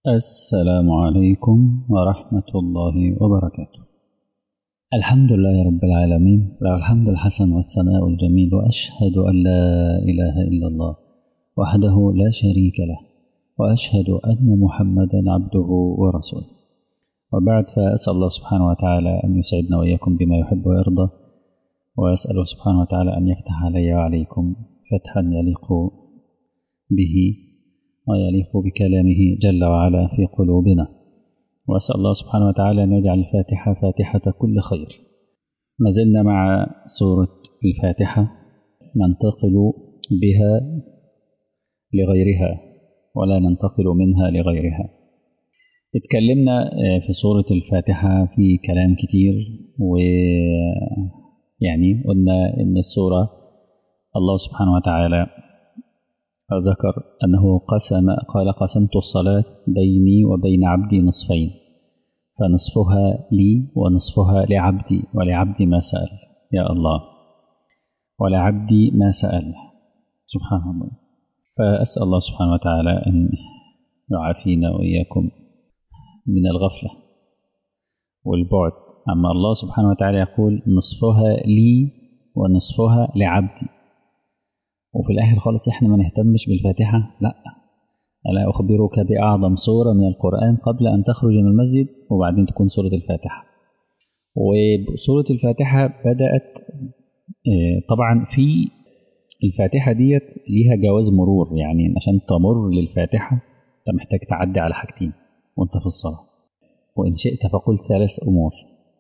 السلام عليكم ورحمة الله وبركاته. الحمد لله رب العالمين، له الحمد الحسن والثناء الجميل، وأشهد أن لا إله إلا الله وحده لا شريك له، وأشهد أن محمدا عبده ورسوله. وبعد، فأسأل الله سبحانه وتعالى أن يسعدنا وإياكم بما يحب ويرضى، وأسأله سبحانه وتعالى أن يفتح علي وعليكم فتحا يليق به ويليق بكلامه جل وعلا في قلوبنا. وأسأل الله سبحانه وتعالى أن يجعل الفاتحة فاتحة كل خير. ما زلنا مع سورة الفاتحة، ننتقل بها لغيرها ولا ننتقل منها لغيرها. اتكلمنا في سورة الفاتحة في كلام كتير، ويعني قلنا إن السورة الله سبحانه وتعالى ذكر أنه قال: قسمت الصلاة بيني وبين عبدي نصفين، فنصفها لي ونصفها لعبدي، ولعبدي ما سأل. يا الله، ولعبدي ما سأل، سبحان الله. فأسأل الله سبحانه وتعالى أن يعافينا وإياكم من الغفلة والبعد. أما الله سبحانه وتعالى يقول: نصفها لي ونصفها لعبدي، وفي الآخر خالص إحنا ما نهتمش بالفاتحة. لا، ألا أخبرك بأعظم سورة من القرآن قبل أن تخرج من المسجد، وبعدين تكون سورة الفاتحة. وسورة الفاتحة بدأت طبعا في الفاتحة ديت ليها جواز مرور، يعني عشان تمر للفاتحة أنت محتاج تعدي على حاجتين وأنت في الصلاة، وإن شئت فقل 3 أمور.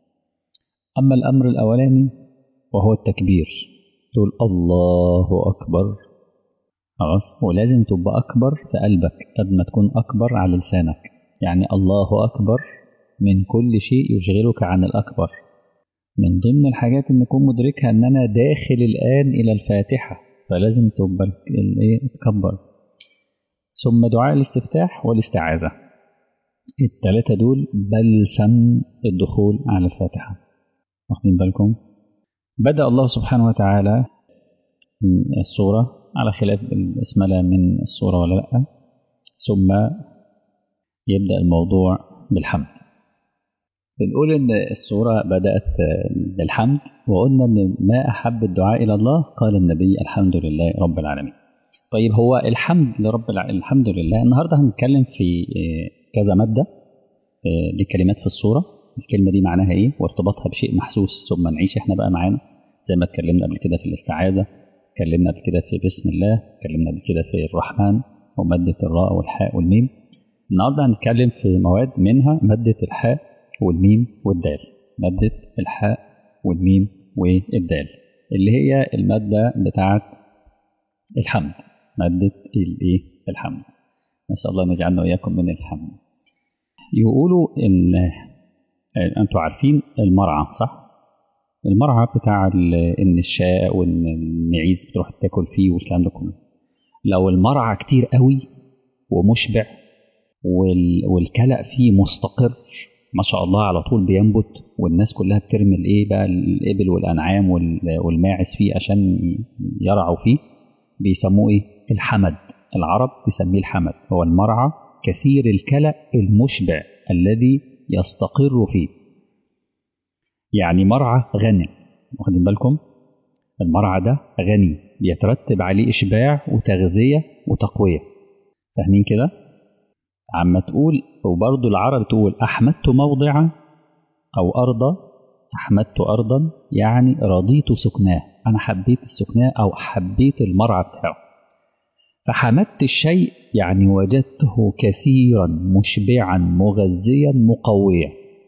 أما الأمر الأولاني وهو التكبير، تقول الله أكبر، خلاص، ولازم تبقى أكبر في قلبك قبل ما تكون أكبر على لسانك. يعني الله أكبر من كل شيء يشغلك عن الأكبر. من ضمن الحاجات إن نكون مدركها إن أنا داخل الآن إلى الفاتحة، فلازم تبقى تكبر. ثم دعاء الاستفتاح والاستعاذة، ال3 دول بلسم الدخول على الفاتحة. واخدين بالكم؟ بدأ الله سبحانه وتعالى السورة على خلاف البسملة من السورة ولا لأ، ثم يبدأ الموضوع بالحمد. بنقول إن السورة بدأت بالحمد، وقلنا إن ما أحب الدعاء إلى الله قال النبي: الحمد لله رب العالمين. طيب، هو الحمد لرب الحمد لله. النهاردة هنتكلم في كذا مادة لكلمات في السورة. الكلمة دي معناها إيه وارتباطها بشيء محسوس، ثم نعيش إحنا بقى معانا زي ما اتكلمنا قبل كده في الاستعاذة، اتكلمنا قبل كده في بسم الله، اتكلمنا قبل كده في الرحمن ومادة الراء والحاء والميم. النهارده هنتكلم في مواد منها مادة الحاء والميم والدال. مادة الحاء والميم والدال اللي هي المادة بتاعت الحمد، مادة الحمد. نسأل الله أن يجعلنا وإياكم من الحمد. يقولوا إن أنتوا عارفين المرعى، صح؟ المرعى بتاع إن الشاء وإن المعيز بتروح تاكل فيه والكلام ده كله. لو المرعى كتير قوي ومشبع والكلأ فيه مستقر ما شاء الله، على طول بينبت، والناس كلها بترمي بقى الإبل والأنعام والماعز فيه عشان يرعوا فيه، بيسموه الحمد. العرب تسميه الحمد، هو المرعى كثير الكلأ المشبع الذي يستقر فيه. يعني مرعى غني، واخدين بالكم؟ المرعى ده غني بيترتب عليه إشباع وتغذية وتقوية. فاهمين كده؟ عما تقول، وبرضو العرب تقول: أحمدت موضعا أو أرضا، أحمدت أرضا يعني رضيت سكناه، أنا حبيت السكناه أو حبيت المرعى بتاعه. فحمدت الشيء يعني وجدته كثيرا مشبعا مغذيا مقويا.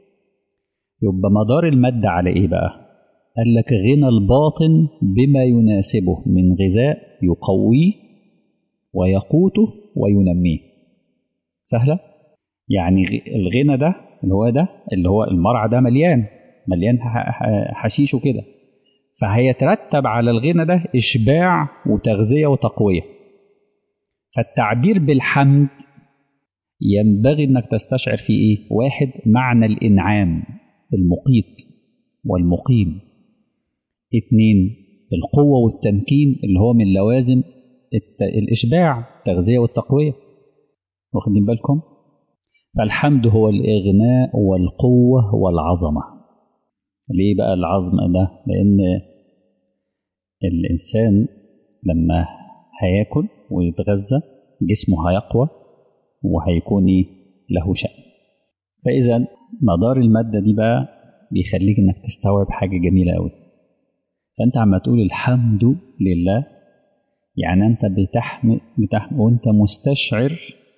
يبقى مدار المادة على إيه بقى؟ قال لك: غنى الباطن بما يناسبه من غذاء يقويه ويقوته وينميه. سهلة؟ يعني الغنى ده اللي هو المرعى ده مليان حشيش وكده، فهيترتب على الغنى ده إشباع وتغذية وتقوية. فالتعبير بالحمد ينبغي أنك تستشعر فيه 1 معنى الإنعام المقيت والمقيم. 2 القوة والتمكين اللي هو من لوازم الإشباع، التغذية والتقوية. واخدين بالكم؟ فالحمد هو الإغناء والقوة والعظمة. ليه بقى العظمة ده؟ لأن الإنسان لما هياكل ويتغذى جسمه هيقوى وهيكون له شأن. فإذا مدار المادة دي بقى بيخليك إنك تستوعب حاجة جميلة أوي. فأنت عم تقول الحمد لله، يعني أنت بتحمد وأنت مستشعر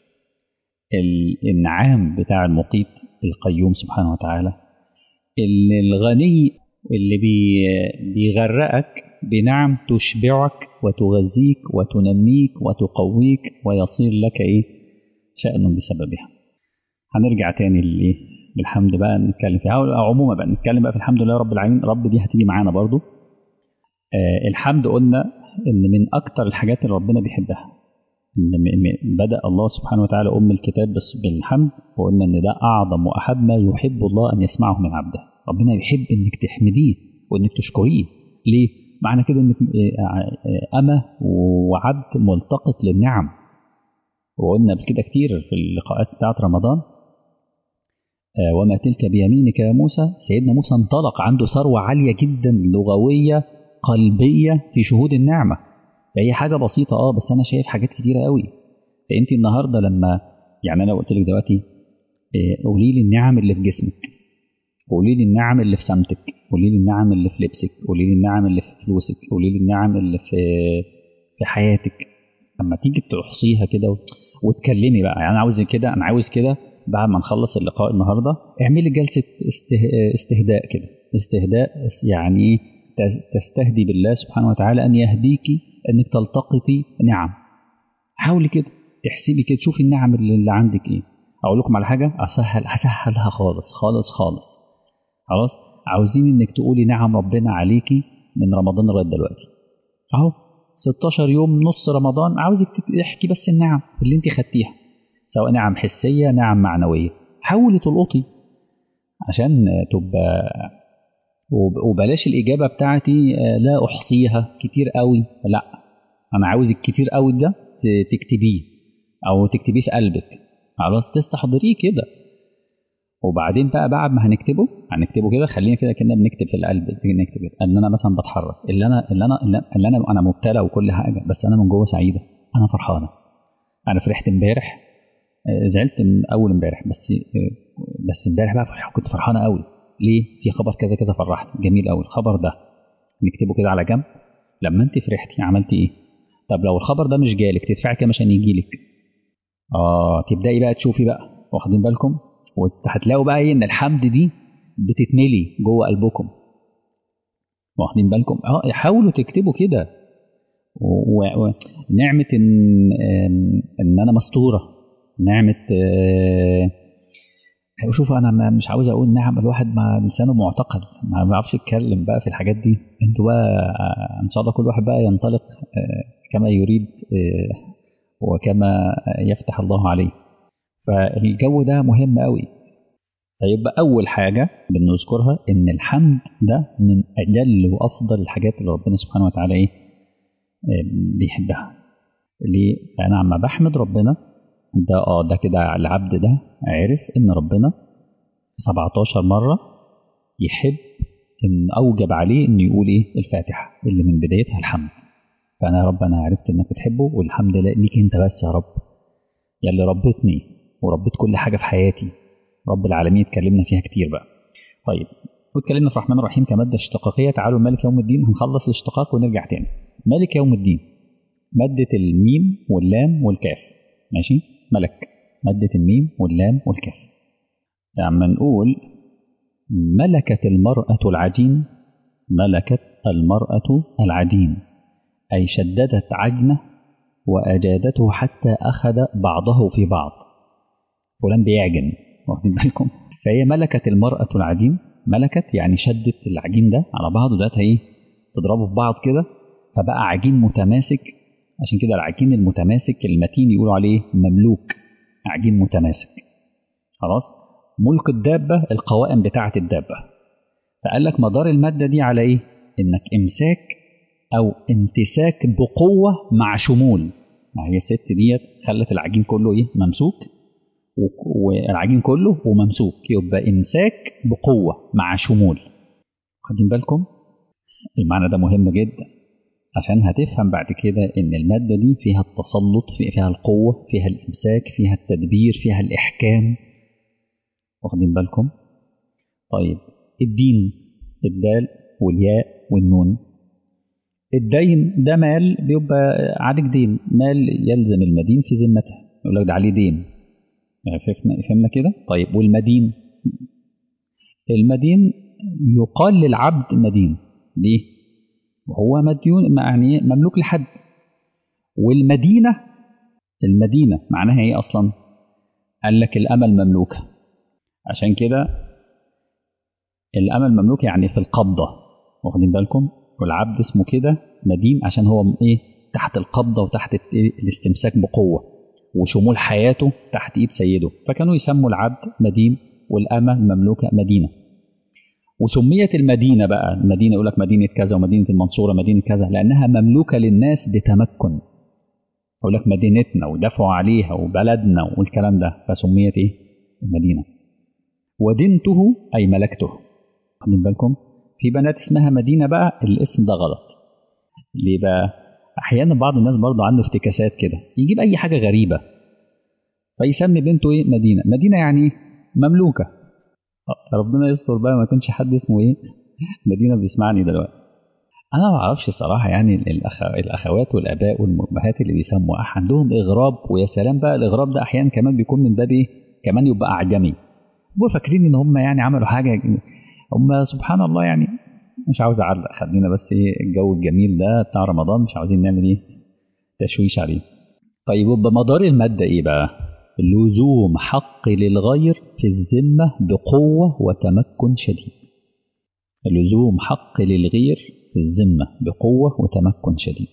الإنعام بتاع المقيت القيوم سبحانه وتعالى، اللي الغني اللي بيغرقك بنعم تشبعك وتغذيك وتنميك وتقويك ويصير لك شأن بسببها. هنرجع تاني بالحمد بقى نتكلم فيها، أو عموما بقى نتكلم بقى في الحمد لله رب العالمين. رب دي هتيجي معانا برضو. الحمد قلنا إن من أكتر الحاجات اللي ربنا بيحبها، إن بدأ الله سبحانه وتعالى الكتاب بس بالحمد، وقلنا إن ده أعظم وأحب ما يحب الله أن يسمعه من عبده. ربنا يحب إنك تحمديه وإنك تشكريه. ليه؟ معنى كده إنك أمة وعبد ملتقط للنعم. وقلنا بكده كتير في اللقاءات بتاعت رمضان، وما تلك بيمينك يا موسى. سيدنا موسى انطلق عنده ثروة عالية جدا لغوية قلبية في شهود النعمة. فهي حاجة بسيطة بس أنا شايف حاجات كتيرة قوي. فأنت النهاردة لما يعني أنا قلت لك دلوقتي قولي لي النعم اللي في جسمك، قولي لي النعم اللي في سمتك، قولي لي النعم اللي في لبسك، قولي لي النعم اللي في فلوسك، قولي لي النعم اللي في حياتك. لما تيجي تحصيها كده وتكلمي بقى، يعني أنا عاوز كده، أنا عاوز كده. بعد ما نخلص اللقاء النهاردة اعملي جلسة استهداء كده. استهداء يعني تستهدي بالله سبحانه وتعالى أن يهديكي أنك تلتقطي نعم. حاولي كده تحسبي كده، تشوفي النعم اللي عندك أقول لكم على حاجة أسهلها خالص خالص خالص. خلاص، عاوزين أنك تقولي نعم ربنا عليكي من رمضان لغاية دلوقتي أهو 16 يوم نص رمضان. عاوزك تحكي بس النعم اللي انت خدتيها، سواء نعم حسية نعم معنوية. حاولي تلقطي عشان تبقى. وبلاش الإجابة بتاعتي لا أحصيها كتير قوي، لا، أنا عاوز الكتير قوي ده تكتبيه أو تكتبيه في قلبك. خلاص، تستحضريه كده. وبعدين بقى بعد ما هنكتبه كده، خلينا كده كنا بنكتب في القلب. نكتب كده ان انا مثلا بتحرك، اللي انا مبتلى وكل حاجه، بس انا من جوه سعيده، انا فرحانه. انا فرحت امبارح، زعلت من اول امبارح، بس امبارح بقى كنت فرحانه قوي. ليه؟ في خبر كذا كذا فرحني، جميل قوي الخبر ده. نكتبه كده على جنب. لما انت فرحتي عملتي ايه؟ طب لو الخبر ده مش جالك تدفعي كام عشان يجيلك؟ تبداي بقى تشوفي بقى، واخدين بالكم؟ وهتلاقوا بقى ان الحمد دي بتتملي جوه قلبكم، واخدين بالكم؟ حاولوا تكتبوا كده. ونعمه ان انا مستوره، نعمه. شوف انا مش عاوز اقول نعم، الواحد ما لسانه معتقد ما بيعرفش يتكلم بقى في الحاجات دي. انتوا بقى ان شاء الله كل واحد بقى ينطلق كما يريد وكما يفتح الله عليه. فالجو ده مهم قوي. فيبقى أول حاجة بنذكرها إن الحمد ده من أجل وأفضل الحاجات اللي ربنا سبحانه وتعالى بيحبها. ليه؟ فأنا عم بحمد ربنا ده كده العبد ده عرف إن ربنا 17 مرة يحب، إن أوجب عليه إنه يقول الفاتحة اللي من بدايتها الحمد. فأنا يا رب أنا عرفت إنك بتحبه، والحمد لله ليك أنت بس يا رب، يلي ربتني وربيت كل حاجة في حياتي. رب العالمين اتكلمنا فيها كتير بقى. طيب، واتكلمنا في الرحمن الرحيم كمادة اشتقاقية. تعالوا مالك يوم الدين، هنخلص الاشتقاق ونرجع تاني. مالك يوم الدين مادة الميم واللام والكاف. ماشي، ملك مادة الميم واللام والكاف. لما نقول ملكت المرأة العجين، ملكت المرأة العجين أي شددت عجنه وأجادته حتى أخذ بعضه في بعض. فلان بيعجن، واخدين بالكم؟ فهي ملكت المرأة العجين. ملكت يعني شدت العجين ده على بعضه، ده تضربه في بعض كده فبقى عجين متماسك. عشان كده العجين المتماسك المتين يقولوا عليه مملوك، عجين متماسك. خلاص، ملك الدابة القوائم بتاعة الدابة. فقال لك مدار المادة دي على إنك إمساك أو امتساك بقوة مع شمول. ما هي الست ديت خلت العجين كله ممسوك، والعجين كله وممسوك، يبقى إمساك بقوة مع شمول. واخدين بالكم؟ المعنى ده مهم جدا عشان هتفهم بعد كده إن المادة دي فيها التسلط، فيها القوة، فيها الإمساك، فيها التدبير، فيها الإحكام. واخدين بالكم؟ طيب الدين، الدال والياء والنون. الدين ده مال بيبقى عليك دين، مال يلزم المدين في ذمته، يقول لك ده عليه دين. فهمنا كده؟ طيب والمدين، المدين يقال للعبد مدين. ليه؟ وهو مديون يعني مملوك لحد. والمدينة، المدينة معناها ايه اصلا؟ قال لك الامل مملوكة. عشان كده الامل مملوك يعني في القبضة. واخدين بالكم؟ والعبد اسمه كده مدين عشان هو ايه؟ تحت القبضة وتحت الاستمساك بقوة، وشمول حياته تحت ايد سيده، فكانوا يسموا العبد مدين والأمة مملوكة مدينة. وسميت المدينة بقى، المدينة يقول لك مدينة كذا ومدينة المنصورة مدينة كذا، لأنها مملوكة للناس بتمكن. يقول لك مدينتنا ودافعوا عليها وبلدنا والكلام ده، فسميت ايه؟ المدينة. ودنته أي ملكته. واخدين بالكم؟ في بنات اسمها مدينة بقى، الاسم ده غلط. ليه بقى؟ أحيانا بعض الناس برضه عنده افتكاسات كده، يجيب أي حاجة غريبة فيسمي بنته ايه؟ مدينة. مدينة يعني ايه؟ مملوكة. ربنا يستر بقى ما يكونش حد اسمه ايه؟ مدينة بيسمعني دلوقتي. انا ما اعرفش الصراحة، يعني الاخوات والاباء والامهات اللي بيسموا عندهم اغراب، ويا سلام بقى الاغراب ده احيانا كمان بيكون من باب ايه؟ كمان يبقى اعجمي، فاكرين ان هم يعني عملوا حاجة. هم سبحان الله يعني. مش عاوز اعلق، خلينا بس ايه الجو الجميل ده بتاع رمضان، مش عاوزين نعمل ايه؟ تشويش عليه. طيب يبقى مدار المادة ايه بقى؟ لزوم حق للغير في الذمة بقوة وتمكن شديد. لزوم حق للغير في الذمة بقوة وتمكن شديد.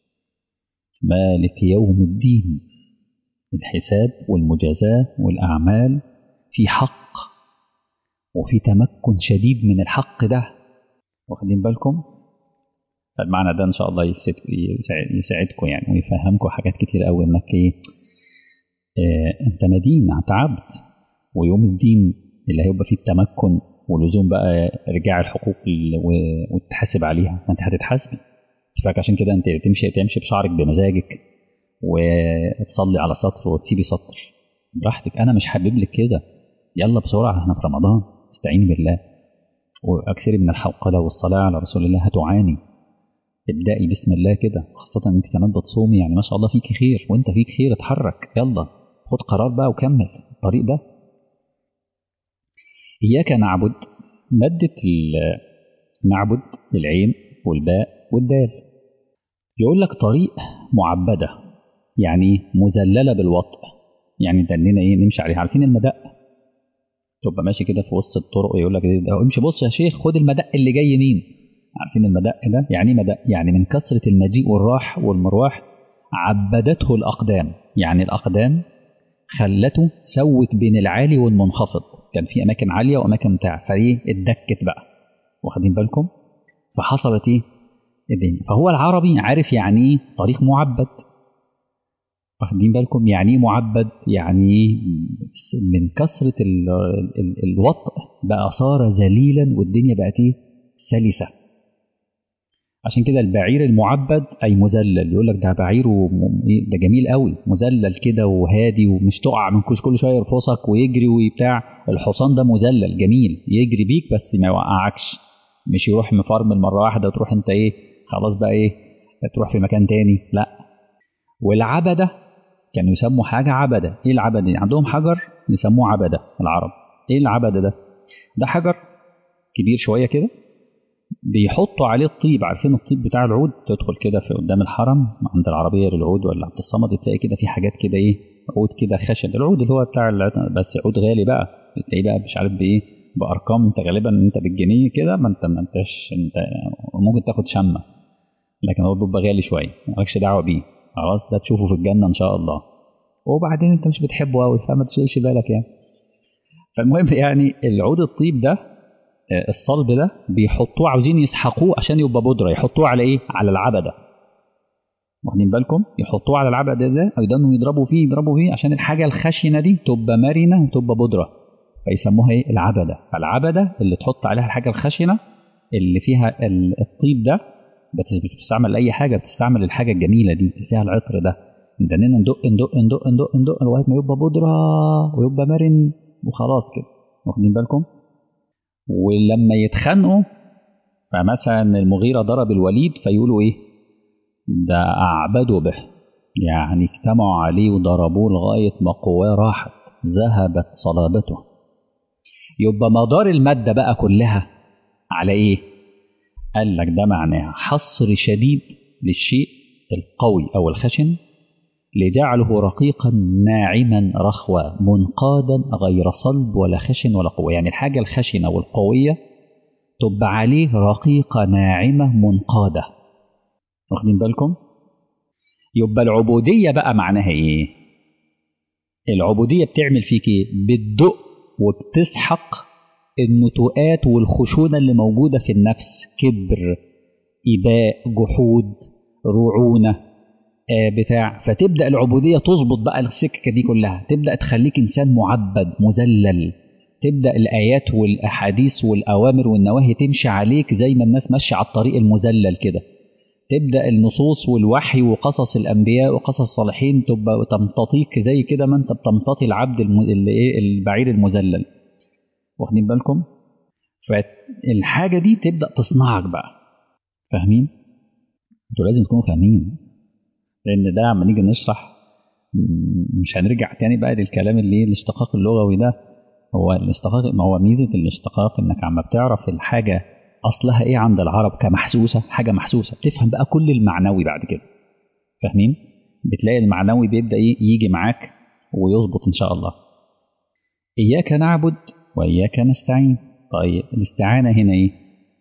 مالك يوم الدين، الحساب والمجازاة والأعمال في حق وفي تمكن شديد من الحق ده. واخدين بالكم؟ فالمعنى ده إن شاء الله يساعدكم يعني ويفهمكم حاجات كتير قوي، إنك إيه؟ أنت مدين، أنت عبد، ويوم الدين اللي هيبقى فيه التمكن ولزوم بقى رجاع الحقوق وتحاسب عليها، ما انت هتتحاسب. عشان كده انت تمشي بشعرك بمزاجك وتصلي على سطر وتسيبي سطر براحتك، انا مش حابب لك كده. يلا بسرعه احنا في رمضان، استعيني بالله واكثري من الحوقله والصلاه على رسول الله، هتعاني. ابدأي بسم الله كده، خاصة انت كمان بتصومي، يعني ما شاء الله فيك خير، وانت فيك خير، اتحرك يلا خد قرار بقى وكمل الطريق ده. إياك نعبد، مادة نعبد العين والباء والدال. يقول لك طريق معبدة، يعني مذللة بالوطء، يعني دلنا ايه نمشي عليها. عارفين المدق؟ تبقى ماشي كده في وسط الطرق يقول لك امشي بص يا شيخ خد المدق اللي جاي يمين. عارفين المدق ده؟ يعني مدق يعني من كثرة المجيء والراح والمرواح عبدته الأقدام، يعني الأقدام خلته سوت بين العالي والمنخفض، كان في اماكن عاليه واماكن بتاع، فايه اتدكت بقى. واخدين بالكم؟ فحصلت ايه الدنيا. فهو العربي عارف يعني ايه طريق معبد. واخدين بالكم يعني ايه معبد؟ يعني من كثره الوطء بقى صار ذليلا، والدنيا بقت ايه؟ سلسه. عشان كده البعير المعبد أي مذلل، يقول لك ده بعير ده جميل قوي، مذلل كده وهادي ومش تقع من كل شويه يرفصك ويجري وبتاع. الحصان ده مذلل جميل، يجري بيك بس ما يوقعكش، مش يروح مفرمل مره واحده وتروح انت ايه خلاص بقى ايه تروح في مكان تاني، لا. والعبده كانوا يسموا حاجه عبده. ايه العبده دي؟ عندهم حجر يسموه عبده العرب. ايه العبده ده؟ ده حجر كبير شويه كده بيحطوا عليه الطيب. عارفين الطيب بتاع العود؟ تدخل كده في قدام الحرم عند العربيه للعود ولا عبد الصمد، تلاقي كده في حاجات كده ايه عود كده خشن، العود اللي هو بتاع بس عود غالي بقى، تلاقيه بقى مش عارف بايه بارقام، انت غالبا انت بالجنيه كده ما انتش انت ممكن تاخد شمه، لكن هو بيبقى غالي شويه مالكش دعوه بيه، خلاص ده تشوفه في الجنه ان شاء الله. وبعدين انت مش بتحبه قوي فما تشغلش بالك يعني. فالمهم يعني العود الطيب ده الصلب ده بيحطوه، عاوزين يسحقوه عشان يبقى بودره، يحطوه على ايه؟ على العبده. واخدين بالكم؟ يحطوه على العبد ده او يدانهم يضربوا فيه عشان الحاجه الخشنه دي تبقى مرنه وتبقى بودره، فيسموها ايه؟ العبده. فالعبده اللي تحط عليها الحاجه الخشنه اللي فيها الطيب ده، بتستعمل اي حاجه، بتستعمل الحاجه الجميله دي اللي فيها العطر ده، ندننا ندق ندق ندق ندق ندق لغايه ما يبقى بودره ويبقى مرن وخلاص كده. واخدين بالكم؟ ولما يتخانقوا، فمثلا المغيرة ضرب الوليد فيقولوا ايه؟ ده أعبدوا به، يعني اجتمعوا عليه وضربوه لغاية ما قواه راحت ذهبت صلابته. يبقى مدار المادة بقى كلها على ايه؟ قال لك ده معناها حصر شديد للشيء القوي أو الخشن لجعله رقيقا ناعما رخوا منقادا غير صلب ولا خشن ولا قوي. يعني الحاجة الخشنة والقوية تبقى عليه رقيقة ناعمة منقادة. واخدين بالكم؟ يبقى العبودية بقى معناها ايه؟ العبودية بتعمل فيك ايه؟ بتدق وبتسحق النتوءات والخشونة اللي موجودة في النفس، كبر، إباء، جحود، رعونة، بتاع. فتبدأ العبودية تظبط بقى السكة دي كلها، تبدأ تخليك إنسان معبد مذلل، تبدأ الآيات والأحاديث والأوامر والنواهي تمشي عليك زي ما الناس ماشية على الطريق المذلل كده. تبدأ النصوص والوحي وقصص الأنبياء وقصص الصالحين تبقى تمتطيك زي كده ما أنت بتمتطي العبد البعير المذلل. واخدين بالكم؟ فالحاجة دي تبدأ تصنعك بقى. فاهمين؟ انتوا لازم تكونوا فاهمين، لأن ده عم نيجي نشرح مش هنرجع تاني بقى للكلام اللي الاشتقاق اللغوي ده. هو الاشتقاق، ما هو ميزة الاشتقاق انك عم بتعرف الحاجة اصلها ايه عند العرب كمحسوسة، حاجة محسوسة، بتفهم بقى كل المعنوي بعد كده. فاهمين؟ بتلاقي المعنوي بيبدأ يجي معاك ويظبط ان شاء الله. اياك نعبد واياك نستعين. طيب الاستعانة هنا ايه؟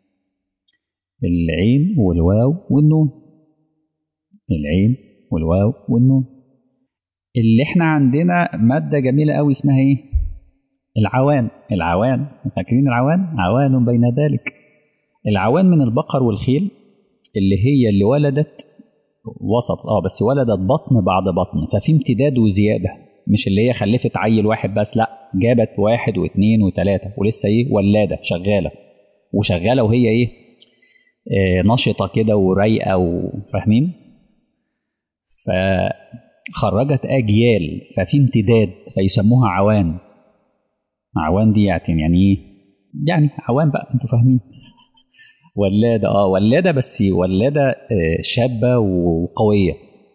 العين والواو والنون. العين والواو والنون. اللي احنا عندنا مادة جميلة قوي اسمها ايه؟ العوان. العوان، فاكرين العوان؟ عوان بين ذلك. العوان من البقر والخيل اللي ولدت وسط، بس ولدت بطن بعد بطن، ففي امتداد وزيادة، مش اللي هي خلفت عيل واحد بس، لا، جابت واحد واثنين وثلاثة ولسه ايه؟ ولادة شغالة وشغالة وهي ايه؟ نشطة كده ورايقة. وفاهمين؟ فخرجت أجيال، ففي امتداد، فيسموها عوان. عوان دي يعني ايه؟ يعني عوان بقى، انتوا فاهمين. ولادة، ولادة، بس ولادة شابة وقوية.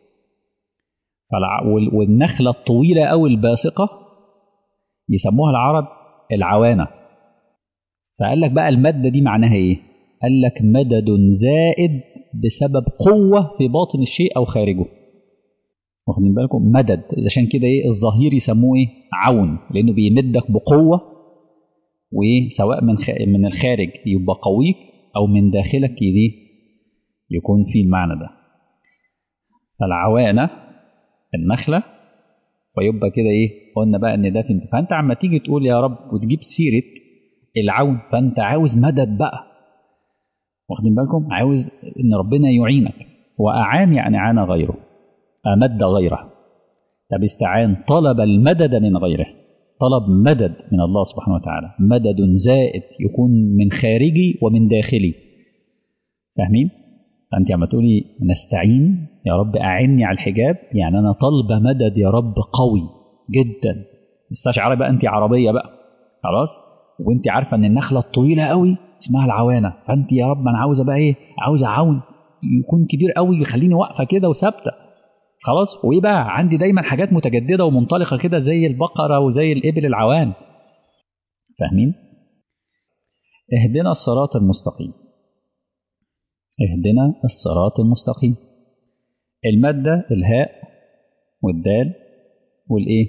والنخلة الطويلة أو الباسقة يسموها العرب العوانة. فقال لك بقى المادة دي معناها ايه؟ قال لك مدد زائد بسبب قوة في باطن الشيء أو خارجه. واخدين بالكم؟ مدد. عشان كده ايه الظهير يسموه ايه؟ عون، لأنه بيمدك بقوة، وسواء من الخارج يبقى قويك أو من داخلك يكون في المعنى ده. فالعوانة النخلة، ويبقى كده ايه؟ قلنا بقى ان ده فانت عما تيجي تقول يا رب وتجيب سيرة العون، فانت عاوز مدد بقى. واخدين بالكم؟ عاوز ان ربنا يعينك. وأعان يعني عانى غيره، أمد غيره. طب استعان، طلب المدد من غيره، طلب مدد من الله سبحانه وتعالى، مدد زائد يكون من خارجي ومن داخلي. فاهمين؟ فأنت عم تقولي نستعين يا رب أعني على الحجاب، يعني أنا طالبة مدد يا رب قوي جدا. استشعري بقى أنت عربية بقى خلاص، وأنت عارفة أن النخلة الطويلة قوي اسمها العوانة، فأنت يا رب أنا عاوزة بقى إيه؟ عاوزة عون يكون كبير قوي يخليني واقفة كده وثابتة خلاص. وإيه بقى؟ عندي دايما حاجات متجددة ومنطلقة كده زي البقرة وزي الإبل العوان. فاهمين؟ اهدنا الصراط المستقيم. اهدنا الصراط المستقيم. المادة الهاء والدال والإيه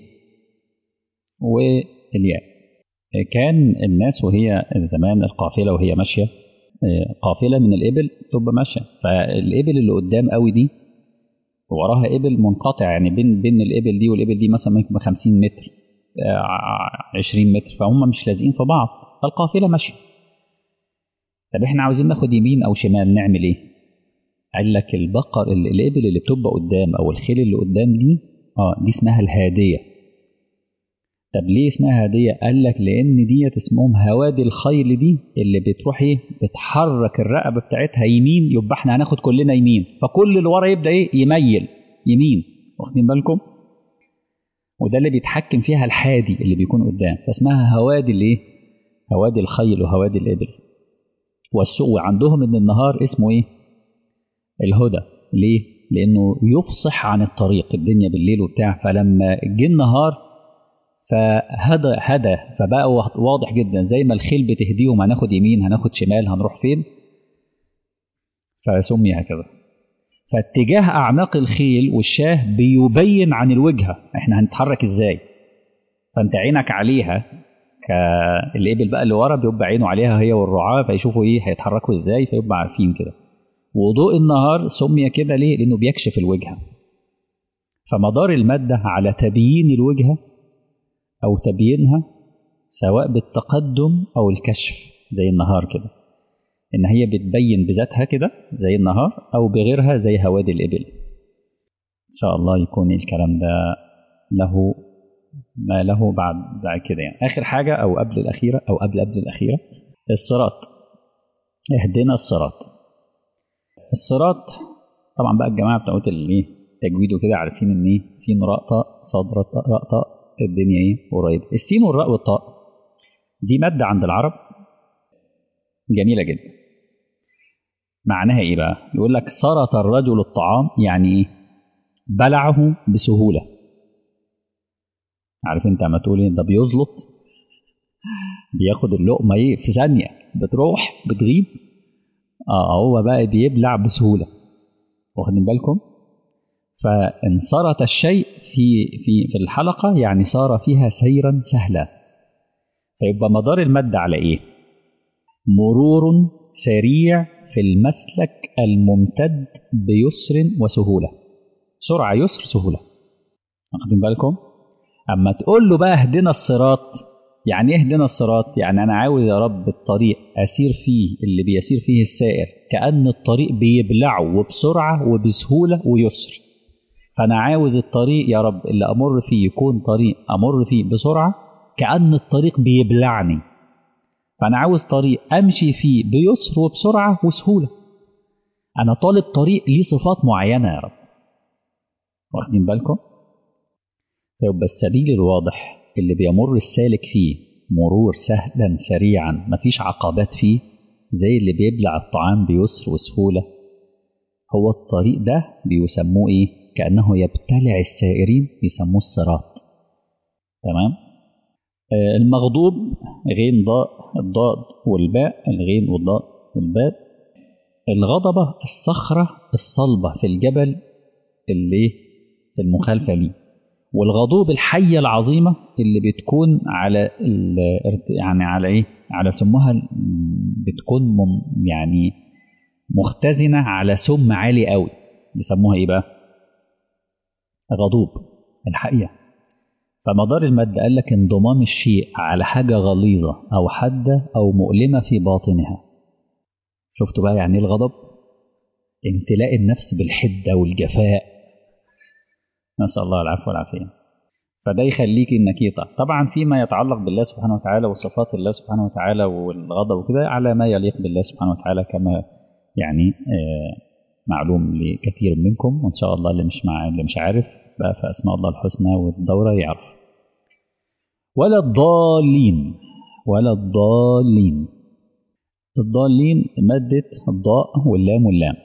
والياء. كان الناس وهي زمان القافلة وهي ماشية، قافلة من الإبل تبقى ماشية، فالإبل اللي قدام قوي دي وراها إبل منقطع، يعني بين الإبل دي والإبل دي مثلا ممكن 50 متر 20 متر، فهم مش لازقين في بعض، فالقافلة ماشية. طب احنا عاوزين ناخد يمين أو شمال، نعمل إيه؟ قال لك الإبل اللي بتبقى قدام أو الخيل اللي قدام دي دي اسمها الهادية. طب ليه اسمها هادية؟ قال لك لأن ديت اسمهم هوادي الخيل، دي اللي بتروح بتحرك الرقبة بتاعتها يمين، يبقى احنا هناخد كلنا يمين، فكل اللي ورا يبدأ يميل يمين، واخدين بالكم؟ وده اللي بيتحكم فيها الحادي اللي بيكون قدام، فاسمها هوادي هوادي الخيل وهوادي الإبل. والسوق عندهم ان النهار اسمه الهدى. ليه؟ لأنه يفصح عن الطريق، الدنيا بالليل وبتاع، فلما جه النهار فهدى فبقى واضح جدا، زي ما الخيل بتهديهم هناخد يمين هناخد شمال هنروح فين، فسمي هكذا. فاتجاه أعناق الخيل والشاه بيبين عن الوجهة احنا هنتحرك ازاي، فانت عينك عليها. الإبل بقى اللي ورا بيبقى عينه عليها هي والرعاة، فيشوفوا هيتحركوا ازاي، فيبقى عارفين كده. وضوء النهار سمي كده ليه؟ لأنه بيكشف الوجهة. فمدار المادة على تبيين الوجهة أو تبيينها، سواء بالتقدم أو الكشف زي النهار كده، إن هي بتبين بذاتها كده زي النهار، أو بغيرها زي هوادي الإبل. إن شاء الله يكون الكلام ده له ما له بعد كده. يعني آخر حاجة أو قبل الأخيرة أو قبل الأخيرة، الصراط. اهدنا الصراط. الصراط طبعا بقى الجماعة بتوع التجويد وكده عارفين إن سين راء طاء صاد راء طاء، الدنيا قريبة. السين والراء والطاء دي مادة عند العرب جميلة جدا. معناها ايه بقى؟ يقول لك سرط الرجل الطعام، يعني بلعه بسهولة. عارف انت عم تقول ده بيزلط، بياخد اللقمة في ثانية بتروح بتغيب. هو بقى بيبلع بسهولة، واخدين بالكم؟ فانصرت الشيء في الحلقة، يعني صار فيها سيرا سهلا. فيبقى مدار المادة على مرور سريع في المسلك الممتد بيسر وسهولة. سرعة يسر سهولة، واخدين بالكم؟ أما تقول له بقى اهدنا الصراط، يعني ايه اهدنا الصراط؟ يعني أنا عاوز يا رب الطريق أسير فيه اللي بيسير فيه السائر كأن الطريق بيبلعه وبسرعة وبسهولة ويسر. فأنا عاوز الطريق يا رب اللي أمر فيه يكون طريق أمر فيه بسرعة كأن الطريق بيبلعني. فأنا عاوز طريق أمشي فيه بيسر وبسرعة وسهولة. أنا طالب طريق ليه صفات معينة يا رب، واخدين بالكم؟ فيبقى السبيل الواضح اللي بيمر السالك فيه مرور سهلا سريعا مفيش عقبات فيه، زي اللي بيبلع الطعام بيسر وسهولة، هو الطريق ده بيسموه كأنه يبتلع السائرين، يسموه الصراط. تمام؟ المغضوب غين ضاء، الضاد والباء، الغين والضاء والباء. الغضبة الصخرة الصلبة في الجبل اللي المخالفة ليه. والغضوب الحية العظيمة اللي بتكون على يعني على سمها بتكون يعني مختزنة على سم عالي قوي، بيسموها بقى؟ غضوب الحقيقة. فمدار المادة قال لك انضمام الشيء على حاجة غليظة أو حادة أو مؤلمة في باطنها. شفتوا بقى يعني الغضب؟ امتلاء النفس بالحدة والجفاء، نسأل الله العفو والعافية. فده يخليك انك طبعا فيما يتعلق بالله سبحانه وتعالى وصفات الله سبحانه وتعالى والغضب وكده على ما يليق بالله سبحانه وتعالى، كما يعني معلوم لكثير منكم، وان شاء الله اللي مش عارف بقى في اسماء الله الحسنى والدورة يعرف. ولا الضالين. ولا الضالين. الضالين مادة الضاء واللام واللام.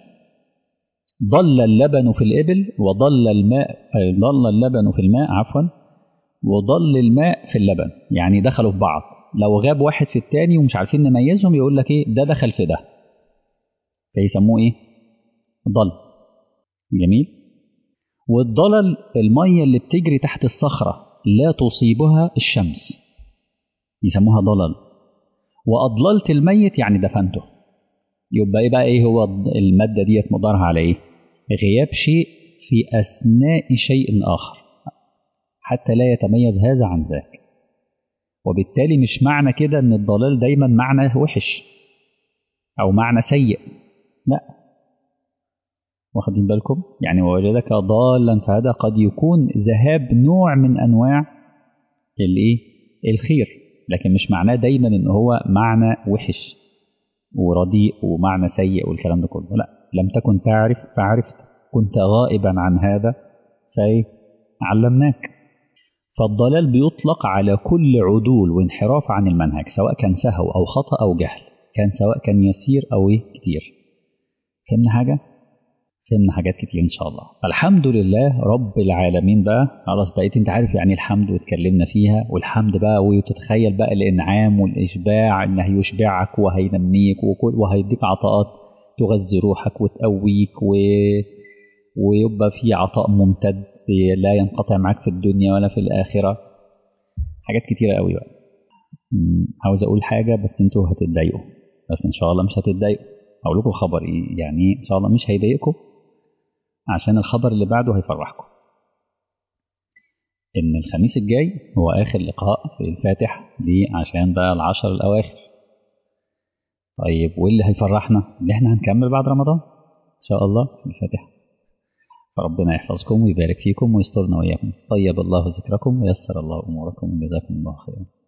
ضل اللبن في الإبل وضل الماء، ضل اللبن في الماء عفوا، وضل الماء في اللبن، يعني دخلوا في بعض. لو غاب واحد في التاني ومش عارفين نميزهم يقول لك ده دخل في ده، فيسموه ضل. جميل. والضلل المية اللي بتجري تحت الصخرة لا تصيبها الشمس، يسموها ضلل. وأضللت الميت يعني دفنته. يبقى بقى هو المادة ديت مضارها على غياب شيء في أثناء شيء آخر حتى لا يتميز هذا عن ذاك. وبالتالي مش معنى كده ان الضلال دايما معنى وحش او معنى سيء، لا، واخدين بالكم؟ يعني ووجدك ضالا فهدى قد يكون ذهاب نوع من أنواع الإيه؟ الخير، لكن مش معناه دايما إن هو معنى وحش ورديء ومعنى سيء والكلام ده كله. لا، لم تكن تعرف فعرفت، كنت غائبا عن هذا فعلمناك. فالضلال بيطلق على كل عدول وانحراف عن المنهج، سواء كان سهو أو خطأ أو جهل، سواء كان يسير أو كتير. فهمنا حاجة؟ فهمنا حاجات كتير إن شاء الله. الحمد لله رب العالمين. بقى خلاص بقيت أنت عارف يعني الحمد واتكلمنا فيها، والحمد بقى وتتخيل بقى الإنعام والإشباع، إن هيشبعك وهينميك وهيديك عطاءات تغذي روحك وتقويك ويبقى في عطاء ممتد لا ينقطع معك في الدنيا ولا في الآخرة. حاجات كتيرة قوي بقى. عاوز أقول حاجة بس أنتوا هتتضايقوا، بس إن شاء الله مش هتتضايقوا. أقول لكم خبر يعني إن شاء الله مش هيضايقكم، عشان الخبر اللي بعده هيفرحكم. إن الخميس الجاي هو آخر لقاء في الفاتح دي، عشان بقى العشر الأواخر. طيب واللي هيفرحنا إن إحنا هنكمل بعد رمضان إن شاء الله في الفاتحة. فربنا يحفظكم ويبارك فيكم ويسترنا وإياكم. طيب الله ذكركم ويسر الله أموركم وجزاكم الله خيرا.